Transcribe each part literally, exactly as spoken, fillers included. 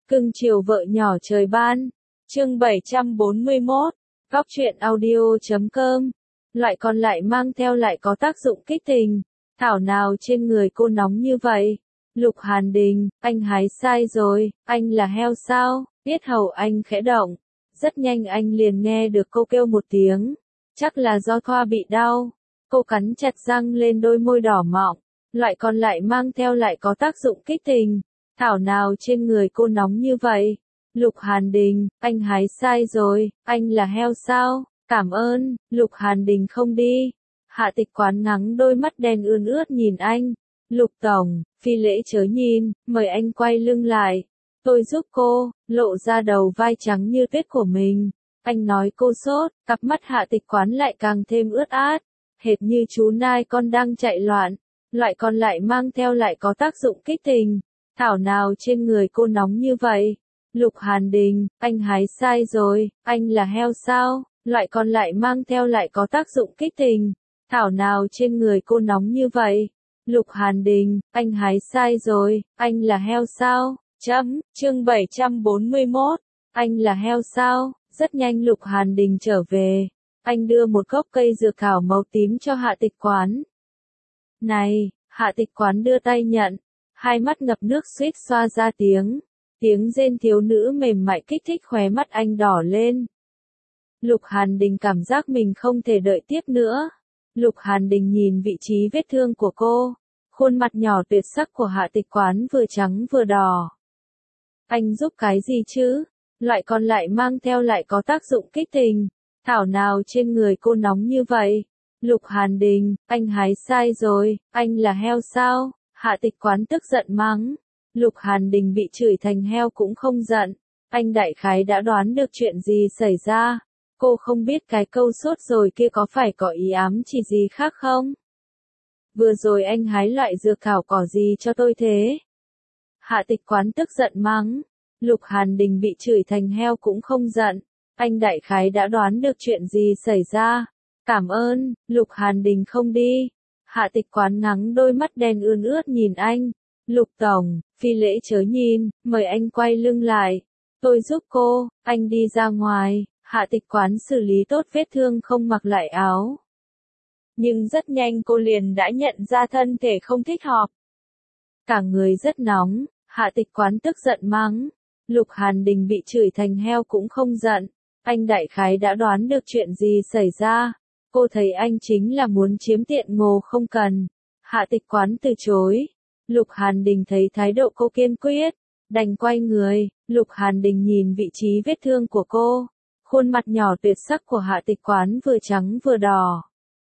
Cưng chiều vợ nhỏ trời ban. Chương bảy trăm bốn mươi mốt. Góc truyện audio chấm com. Loại còn lại mang theo lại có tác dụng kích tình. Thảo nào trên người cô nóng như vậy? Lục Hàn Đình, anh hái sai rồi, anh là heo sao? Yết hầu anh khẽ động. Rất nhanh anh liền nghe được cô kêu một tiếng. Chắc là do thoa bị đau. Cô cắn chặt răng lên đôi môi đỏ mọng. Loại còn lại mang theo lại có tác dụng kích tình. Thảo nào trên người cô nóng như vậy? Lục Hàn Đình, anh hái sai rồi, anh là heo sao? Cảm ơn, Lục Hàn Đình không đi. Hạ Tịch Quán ngắng đôi mắt đen ươn ướt nhìn anh. Lục Tổng, phi lễ chớ nhìn, mời anh quay lưng lại. Tôi giúp cô, lộ ra đầu vai trắng như tuyết của mình. Anh nói cô sốt, cặp mắt Hạ Tịch Quán lại càng thêm ướt át. Hệt như chú nai con đang chạy loạn. Loại còn lại mang theo lại có tác dụng kích tình. Thảo nào trên người cô nóng như vậy? Lục Hàn Đình, anh hái sai rồi, anh là heo sao? Loại còn lại mang theo lại có tác dụng kích tình. Thảo nào trên người cô nóng như vậy? Lục Hàn Đình, anh hái sai rồi, anh là heo sao? Chấm, chương bảy trăm bốn mươi mốt. Anh là heo sao? Rất nhanh Lục Hàn Đình trở về. Anh đưa một gốc cây dược thảo màu tím cho Hạ Tịch Quán. Này, Hạ Tịch Quán đưa tay nhận. Hai mắt ngập nước suýt xoa ra tiếng. Tiếng rên thiếu nữ mềm mại kích thích khóe mắt anh đỏ lên. Lục Hàn Đình cảm giác mình không thể đợi tiếp nữa. Lục Hàn Đình nhìn vị trí vết thương của cô. Khuôn mặt nhỏ tuyệt sắc của Hạ Tịch Quán vừa trắng vừa đỏ. Anh giúp cái gì chứ? Loại còn lại mang theo lại có tác dụng kích tình. Thảo nào trên người cô nóng như vậy? Lục Hàn Đình, anh hái sai rồi, anh là heo sao? Hạ Tịch Quán tức giận mắng. Lục Hàn Đình bị chửi thành heo cũng không giận. Anh đại khái đã đoán được chuyện gì xảy ra. Cô không biết cái câu sốt rồi kia có phải có ý ám chỉ gì khác không? Vừa rồi anh hái loại dược thảo cỏ gì cho tôi thế? Hạ Tịch Quán tức giận mắng. Lục Hàn Đình bị chửi thành heo cũng không giận. Anh đại khái đã đoán được chuyện gì xảy ra. Cảm ơn, Lục Hàn Đình không đi. Hạ Tịch Quán ngắng đôi mắt đen ươn ướt nhìn anh. Lục Tổng, phi lễ chớ nhìn, mời anh quay lưng lại. Tôi giúp cô, anh đi ra ngoài. Hạ Tịch Quán xử lý tốt vết thương không mặc lại áo. Nhưng rất nhanh cô liền đã nhận ra thân thể không thích hợp. Cả người rất nóng, Hạ Tịch Quán tức giận mắng. Lục Hàn Đình bị chửi thành heo cũng không giận. Anh đại khái đã đoán được chuyện gì xảy ra. Cô thấy anh chính là muốn chiếm tiện ngồ không cần. Hạ Tịch Quán từ chối. Lục Hàn Đình thấy thái độ cô kiên quyết. Đành quay người. Lục Hàn Đình nhìn vị trí vết thương của cô. Khuôn mặt nhỏ tuyệt sắc của Hạ Tịch Quán vừa trắng vừa đỏ.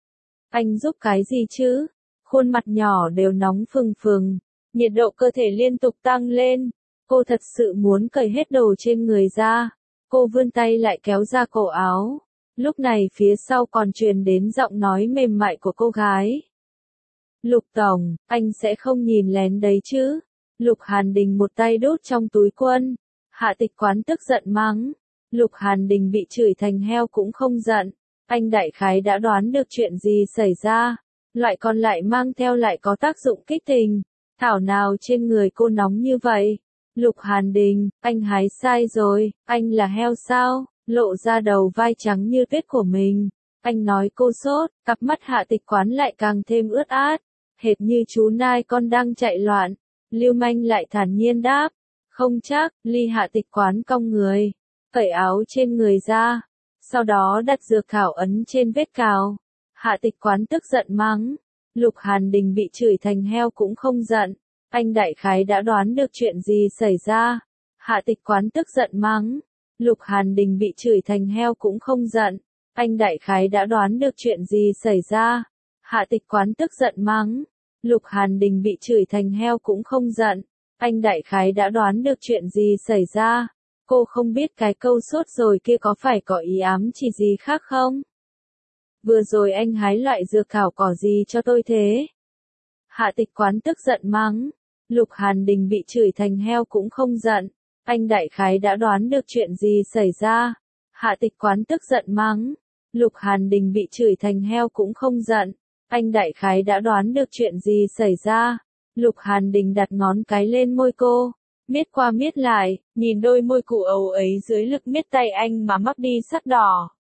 Anh giúp cái gì chứ? Khuôn mặt nhỏ đều nóng phừng phừng. Nhiệt độ cơ thể liên tục tăng lên. Cô thật sự muốn cởi hết đồ trên người ra. Cô vươn tay lại kéo ra cổ áo. Lúc này phía sau còn truyền đến giọng nói mềm mại của cô gái. Lục Tổng, anh sẽ không nhìn lén đấy chứ? Lục Hàn Đình một tay đút trong túi quần. Hạ Tịch Quán tức giận mắng. Lục Hàn Đình bị chửi thành heo cũng không giận. Anh đại khái đã đoán được chuyện gì xảy ra. Loại còn lại mang theo lại có tác dụng kích tình. Thảo nào trên người cô nóng như vậy? Lục Hàn Đình, anh hái sai rồi, anh là heo sao? Lộ ra đầu vai trắng như tuyết của mình. Anh nói cô sốt, cặp mắt Hạ Tịch Quán lại càng thêm ướt át. Hệt như chú nai con đang chạy loạn. Lưu manh lại thản nhiên đáp. Không chắc, Ly. Hạ Tịch Quán cong người. Cởi áo trên người ra. Sau đó đặt dược thảo ấn trên vết cào. Hạ Tịch Quán tức giận mắng. Lục Hàn Đình bị chửi thành heo cũng không giận. Anh đại khái đã đoán được chuyện gì xảy ra. Hạ Tịch Quán tức giận mắng. Lục Hàn Đình bị chửi thành heo cũng không giận. Anh đại khái đã đoán được chuyện gì xảy ra. Hạ Tịch Quán tức giận mắng. Lục Hàn Đình bị chửi thành heo cũng không giận. Anh đại khái đã đoán được chuyện gì xảy ra. Cô không biết cái câu sốt rồi kia có phải có ý ám chỉ gì khác không? Vừa rồi anh hái loại dược thảo cỏ gì cho tôi thế? Hạ Tịch Quán tức giận mắng. Lục Hàn Đình bị chửi thành heo cũng không giận. Anh đại khái đã đoán được chuyện gì xảy ra. Hạ Tịch Quán tức giận mắng. Lục Hàn Đình bị chửi thành heo cũng không giận. Anh đại khái đã đoán được chuyện gì xảy ra. Lục Hàn Đình đặt ngón cái lên môi cô. miết qua miết lại, nhìn đôi môi cụ ấu ấy dưới lực miết tay anh mà mắc đi sắc đỏ.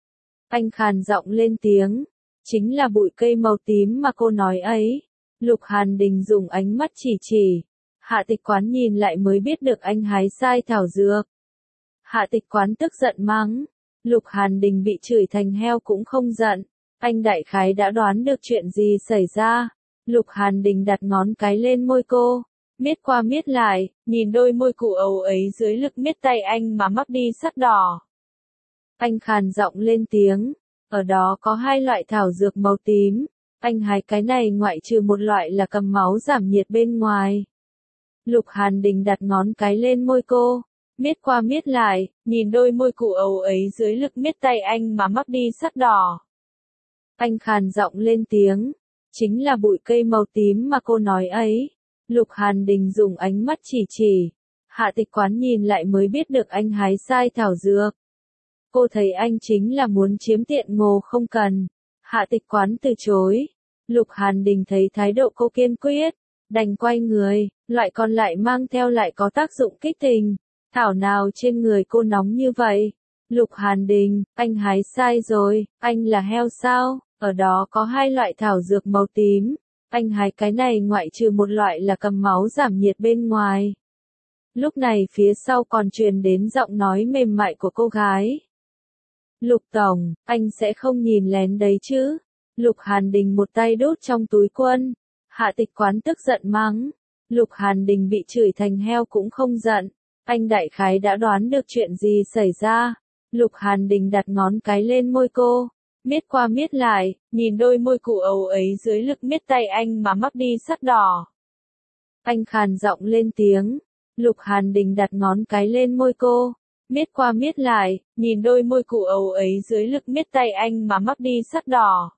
Anh khàn giọng lên tiếng, chính là bụi cây màu tím mà cô nói ấy. Lục Hàn Đình dùng ánh mắt chỉ chỉ. Hạ Tịch Quán nhìn lại mới biết được anh hái sai thảo dược. Hạ Tịch Quán tức giận mắng. Lục Hàn Đình bị chửi thành heo cũng không giận. Anh đại khái đã đoán được chuyện gì xảy ra. Lục Hàn Đình đặt ngón cái lên môi cô. Miết qua miết lại, nhìn đôi môi cụ ấu ấy dưới lực miết tay anh mà mắc đi sắc đỏ. Anh khàn giọng lên tiếng. Ở đó có hai loại thảo dược màu tím. Anh hái cái này ngoại trừ một loại là cầm máu giảm nhiệt bên ngoài. Lục Hàn Đình đặt ngón cái lên môi cô. Miết qua miết lại, nhìn đôi môi cụ ấu ấy dưới lực miết tay anh mà mắc đi sắc đỏ. Anh khàn giọng lên tiếng. Chính là bụi cây màu tím mà cô nói ấy. Lục Hàn Đình dùng ánh mắt chỉ chỉ. Hạ Tịch Quán nhìn lại mới biết được anh hái sai thảo dược. Cô thấy anh chính là muốn chiếm tiện ngồ không cần. Hạ Tịch Quán từ chối. Lục Hàn Đình thấy thái độ cô kiên quyết, đành quay người, loại còn lại mang theo lại có tác dụng kích tình. Thảo nào trên người cô nóng như vậy? Lục Hàn Đình, anh hái sai rồi, anh là heo sao? Ở đó có hai loại thảo dược màu tím. Anh hái cái này ngoại trừ một loại là cầm máu giảm nhiệt bên ngoài. Lúc này phía sau còn truyền đến giọng nói mềm mại của cô gái. Lục Tổng, anh sẽ không nhìn lén đấy chứ? Lục Hàn Đình một tay đút trong túi quần. Hạ Tịch Quán tức giận mắng. Lục Hàn Đình bị chửi thành heo cũng không giận. Anh đại khái đã đoán được chuyện gì xảy ra. Lục Hàn Đình đặt ngón cái lên môi cô. Miết qua miết lại, nhìn đôi môi cụ ấu ấy dưới lực miết tay anh mà mắc đi sắc đỏ. Anh khàn giọng lên tiếng. Lục Hàn Đình đặt ngón cái lên môi cô. Miết qua miết lại, nhìn đôi môi cụ ấu ấy dưới lực miết tay anh mà mắc đi sắc đỏ.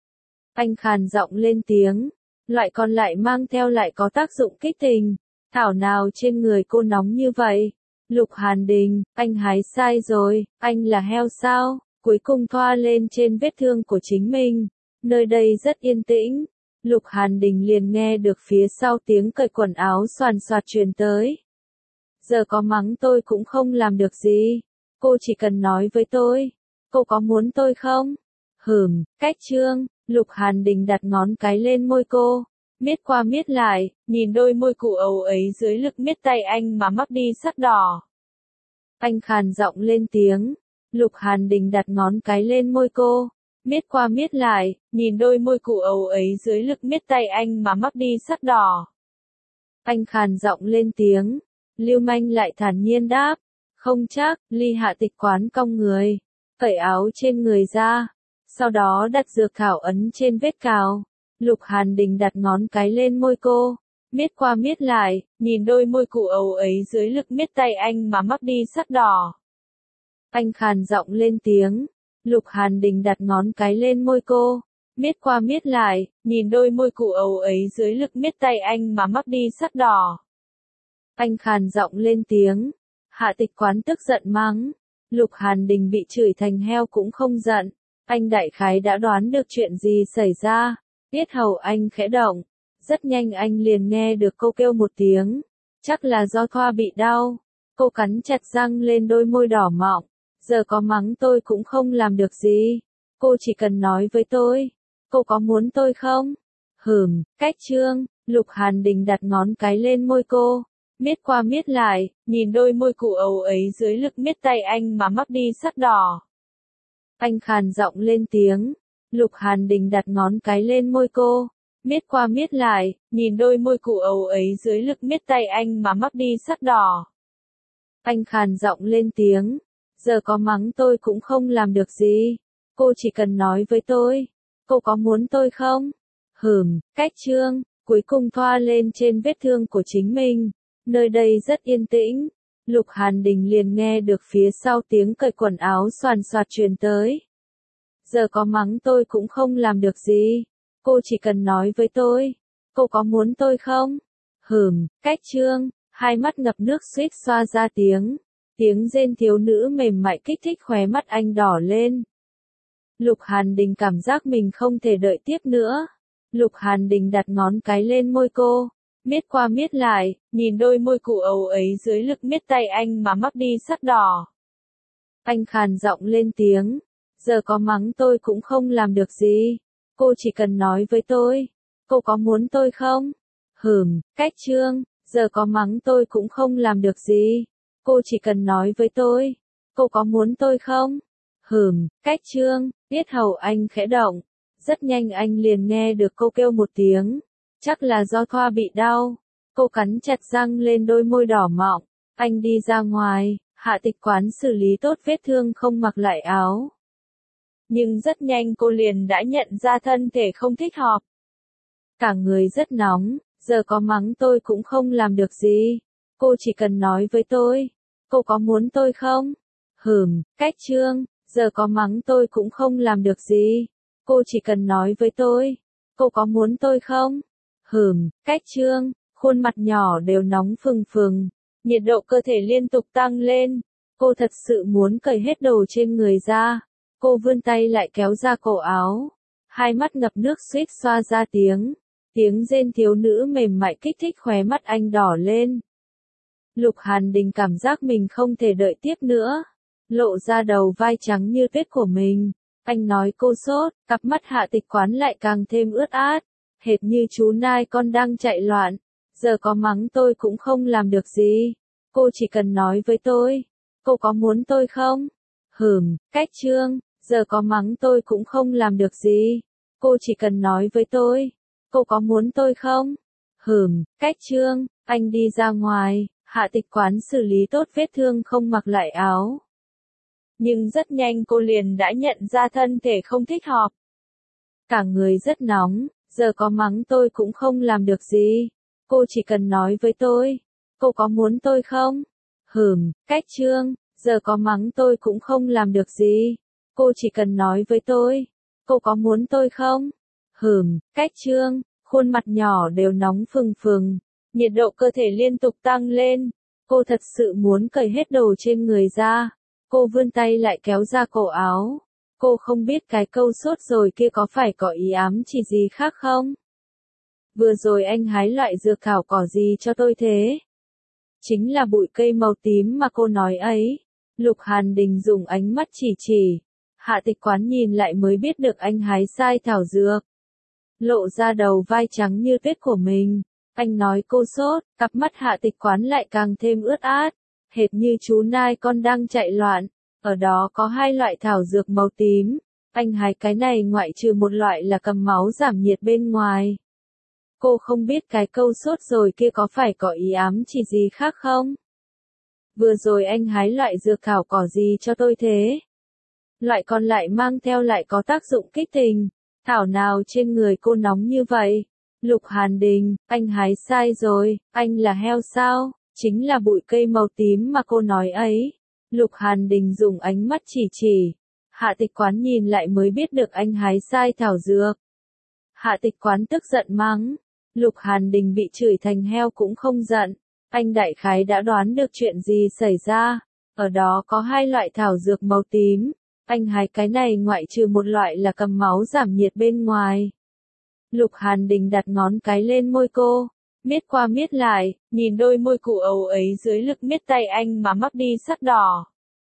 Anh khàn giọng lên tiếng. Loại còn lại mang theo lại có tác dụng kích tình. Thảo nào trên người cô nóng như vậy? Lục Hàn Đình, anh hái sai rồi, anh là heo sao? Cuối cùng thoa lên trên vết thương của chính mình. Nơi đây rất yên tĩnh. Lục Hàn Đình liền nghe được phía sau tiếng cởi quần áo xoàn xoạt truyền tới. Giờ có mắng tôi cũng không làm được gì. Cô chỉ cần nói với tôi. Cô có muốn tôi không? Hừm, cách trương. Lục Hàn Đình đặt ngón cái lên môi cô. Miết qua miết lại, nhìn đôi môi cụ ấu ấy dưới lực miết tay anh mà mắc đi sắc đỏ. Anh khàn giọng lên tiếng. Lục Hàn Đình đặt ngón cái lên môi cô. Miết qua miết lại, nhìn đôi môi cụ ấu ấy dưới lực miết tay anh mà mắc đi sắc đỏ. Anh khàn giọng lên tiếng. Lưu manh lại thản nhiên đáp. Không chắc, Ly Hạ Tịch Quán cong người. Cởi áo trên người ra. Sau đó đặt dược thảo ấn trên vết cào. Lục Hàn Đình đặt ngón cái lên môi cô. Miết qua miết lại, nhìn đôi môi cụ ấu ấy dưới lực miết tay anh mà mắc đi sắc đỏ. Anh khàn giọng lên tiếng. Lục Hàn Đình đặt ngón cái lên môi cô. Miết qua miết lại, nhìn đôi môi cụ ấu ấy dưới lực miết tay anh mà mắc đi sắc đỏ. Anh khàn giọng lên tiếng. Hạ Tịch Quán tức giận mắng. Lục Hàn Đình bị chửi thành heo cũng không giận. Anh đại khái đã đoán được chuyện gì xảy ra. Yết hầu anh khẽ động. Rất nhanh anh liền nghe được cô kêu một tiếng. Chắc là do thoa bị đau. Cô cắn chặt răng lên đôi môi đỏ mọng. Giờ có mắng tôi cũng không làm được gì. Cô chỉ cần nói với tôi. Cô có muốn tôi không? Hừm, cách trương. Lục Hàn Đình đặt ngón cái lên môi cô. Miết qua miết lại, nhìn đôi môi cụ ấu ấy dưới lực miết tay anh mà mắc đi sắc đỏ. Anh khàn giọng lên tiếng. Lục Hàn Đình đặt ngón cái lên môi cô. Miết qua miết lại, nhìn đôi môi cụ ấu ấy dưới lực miết tay anh mà mắc đi sắc đỏ. Anh khàn giọng lên tiếng. Giờ có mắng tôi cũng không làm được gì. Cô chỉ cần nói với tôi. Cô có muốn tôi không? Hừm, cách trương. Cuối cùng thoa lên trên vết thương của chính mình. Nơi đây rất yên tĩnh. Lục Hàn Đình liền nghe được phía sau tiếng cởi quần áo xoàn xoạt truyền tới. Giờ có mắng tôi cũng không làm được gì. Cô chỉ cần nói với tôi. Cô có muốn tôi không? Hừm, cách trương. Hai mắt ngập nước suýt xoa ra tiếng. Tiếng rên thiếu nữ mềm mại kích thích khóe mắt anh đỏ lên. Lục Hàn Đình cảm giác mình không thể đợi tiếp nữa. Lục Hàn Đình đặt ngón cái lên môi cô. miết qua miết lại, nhìn đôi môi cụ ấu ấy dưới lực miết tay anh mà mắc đi sắc đỏ. Anh khàn giọng lên tiếng, giờ có mắng tôi cũng không làm được gì, cô chỉ cần nói với tôi, cô có muốn tôi không? Hừm, cách trương, giờ có mắng tôi cũng không làm được gì, cô chỉ cần nói với tôi, cô có muốn tôi không? Hừm, cách trương, yết hầu anh khẽ động, rất nhanh anh liền nghe được cô kêu một tiếng, chắc là do Thoa bị đau. Cô cắn chặt răng lên đôi môi đỏ mọng, anh đi ra ngoài, Hạ Tịch Quán xử lý tốt vết thương không mặc lại áo. Nhưng rất nhanh cô liền đã nhận ra thân thể không thích hợp. Cả người rất nóng, giờ có mắng tôi cũng không làm được gì, cô chỉ cần nói với tôi, cô có muốn tôi không? Hừm, cách trương, giờ có mắng tôi cũng không làm được gì, cô chỉ cần nói với tôi, cô có muốn tôi không? Hừm, cách trương, khuôn mặt nhỏ đều nóng phừng phừng, nhiệt độ cơ thể liên tục tăng lên, cô thật sự muốn cởi hết đồ trên người ra, cô vươn tay lại kéo ra cổ áo, hai mắt ngập nước suýt xoa ra tiếng, tiếng rên thiếu nữ mềm mại kích thích khóe mắt anh đỏ lên. Lục Hàn Đình cảm giác mình không thể đợi tiếp nữa, lộ ra đầu vai trắng như tuyết của mình, anh nói cô sốt, cặp mắt Hạ Tịch Quán lại càng thêm ướt át, hệt như chú nai con đang chạy loạn, giờ có mắng tôi cũng không làm được gì, cô chỉ cần nói với tôi, cô có muốn tôi không? Hừm, cách trương, giờ có mắng tôi cũng không làm được gì, cô chỉ cần nói với tôi, cô có muốn tôi không? Hừm, cách trương, anh đi ra ngoài, Hạ Tịch Quán xử lý tốt vết thương không mặc lại áo. Nhưng rất nhanh cô liền đã nhận ra thân thể không thích hợp. Cả người rất nóng, giờ có mắng tôi cũng không làm được gì, cô chỉ cần nói với tôi, cô có muốn tôi không? Hừm, cách trương, giờ có mắng tôi cũng không làm được gì, cô chỉ cần nói với tôi, cô có muốn tôi không? Hừm, cách trương, khuôn mặt nhỏ đều nóng phừng phừng, nhiệt độ cơ thể liên tục tăng lên, cô thật sự muốn cởi hết đồ trên người ra, cô vươn tay lại kéo ra cổ áo, cô không biết cái câu sốt rồi kia có phải có ý ám chỉ gì khác không? Vừa rồi anh hái loại dược thảo cỏ gì cho tôi thế? Chính là bụi cây màu tím mà cô nói ấy. Lục Hàn Đình dùng ánh mắt chỉ chỉ. Hạ Tịch Quán nhìn lại mới biết được anh hái sai thảo dược. Lộ ra đầu vai trắng như tuyết của mình. Anh nói cô sốt, cặp mắt Hạ Tịch Quán lại càng thêm ướt át. Hệt như chú nai con đang chạy loạn. Ở đó có hai loại thảo dược màu tím. Anh hái cái này ngoại trừ một loại là cầm máu giảm nhiệt bên ngoài. Cô không biết cái câu sốt rồi kia có phải có ý ám chỉ gì khác không? Vừa rồi anh hái loại dược thảo cỏ gì cho tôi thế? Loại còn lại mang theo lại có tác dụng kích tình. Thảo nào trên người cô nóng như vậy? Lục Hàn Đình, anh hái sai rồi, anh là heo sao? Chính là bụi cây màu tím mà cô nói ấy. Lục Hàn Đình dùng ánh mắt chỉ chỉ. Hạ Tịch Quán nhìn lại mới biết được anh hái sai thảo dược. Hạ Tịch Quán tức giận mắng. Lục Hàn Đình bị chửi thành heo cũng không giận. Anh đại khái đã đoán được chuyện gì xảy ra. Ở đó có hai loại thảo dược màu tím. Anh hái cái này ngoại trừ một loại là cầm máu giảm nhiệt bên ngoài. Lục Hàn Đình đặt ngón cái lên môi cô. Miết qua miết lại, nhìn đôi môi cụ ấu ấy dưới lực miết tay anh mà mắc đi sắc đỏ.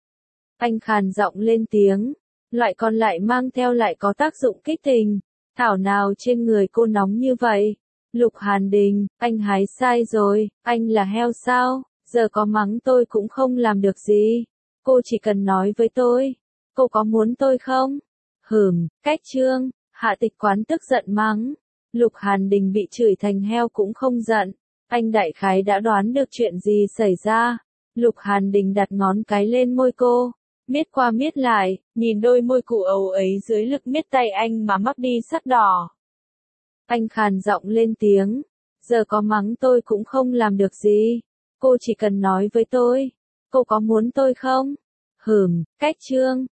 Anh khàn giọng lên tiếng. Loại còn lại mang theo lại có tác dụng kích tình. Thảo nào trên người cô nóng như vậy? Lục Hàn Đình, anh hái sai rồi, anh là heo sao? Giờ có mắng tôi cũng không làm được gì. Cô chỉ cần nói với tôi. Cô có muốn tôi không? Hừm, cách trương, Hạ Tịch Quán tức giận mắng. Lục Hàn Đình bị chửi thành heo cũng không giận. Anh đại khái đã đoán được chuyện gì xảy ra. Lục Hàn Đình đặt ngón cái lên môi cô. Miết qua miết lại, nhìn đôi môi cụ ấu ấy dưới lực miết tay anh mà mắc đi sắc đỏ. Anh khàn giọng lên tiếng. Giờ có mắng tôi cũng không làm được gì. Cô chỉ cần nói với tôi. Cô có muốn tôi không? Hừm, cách trương,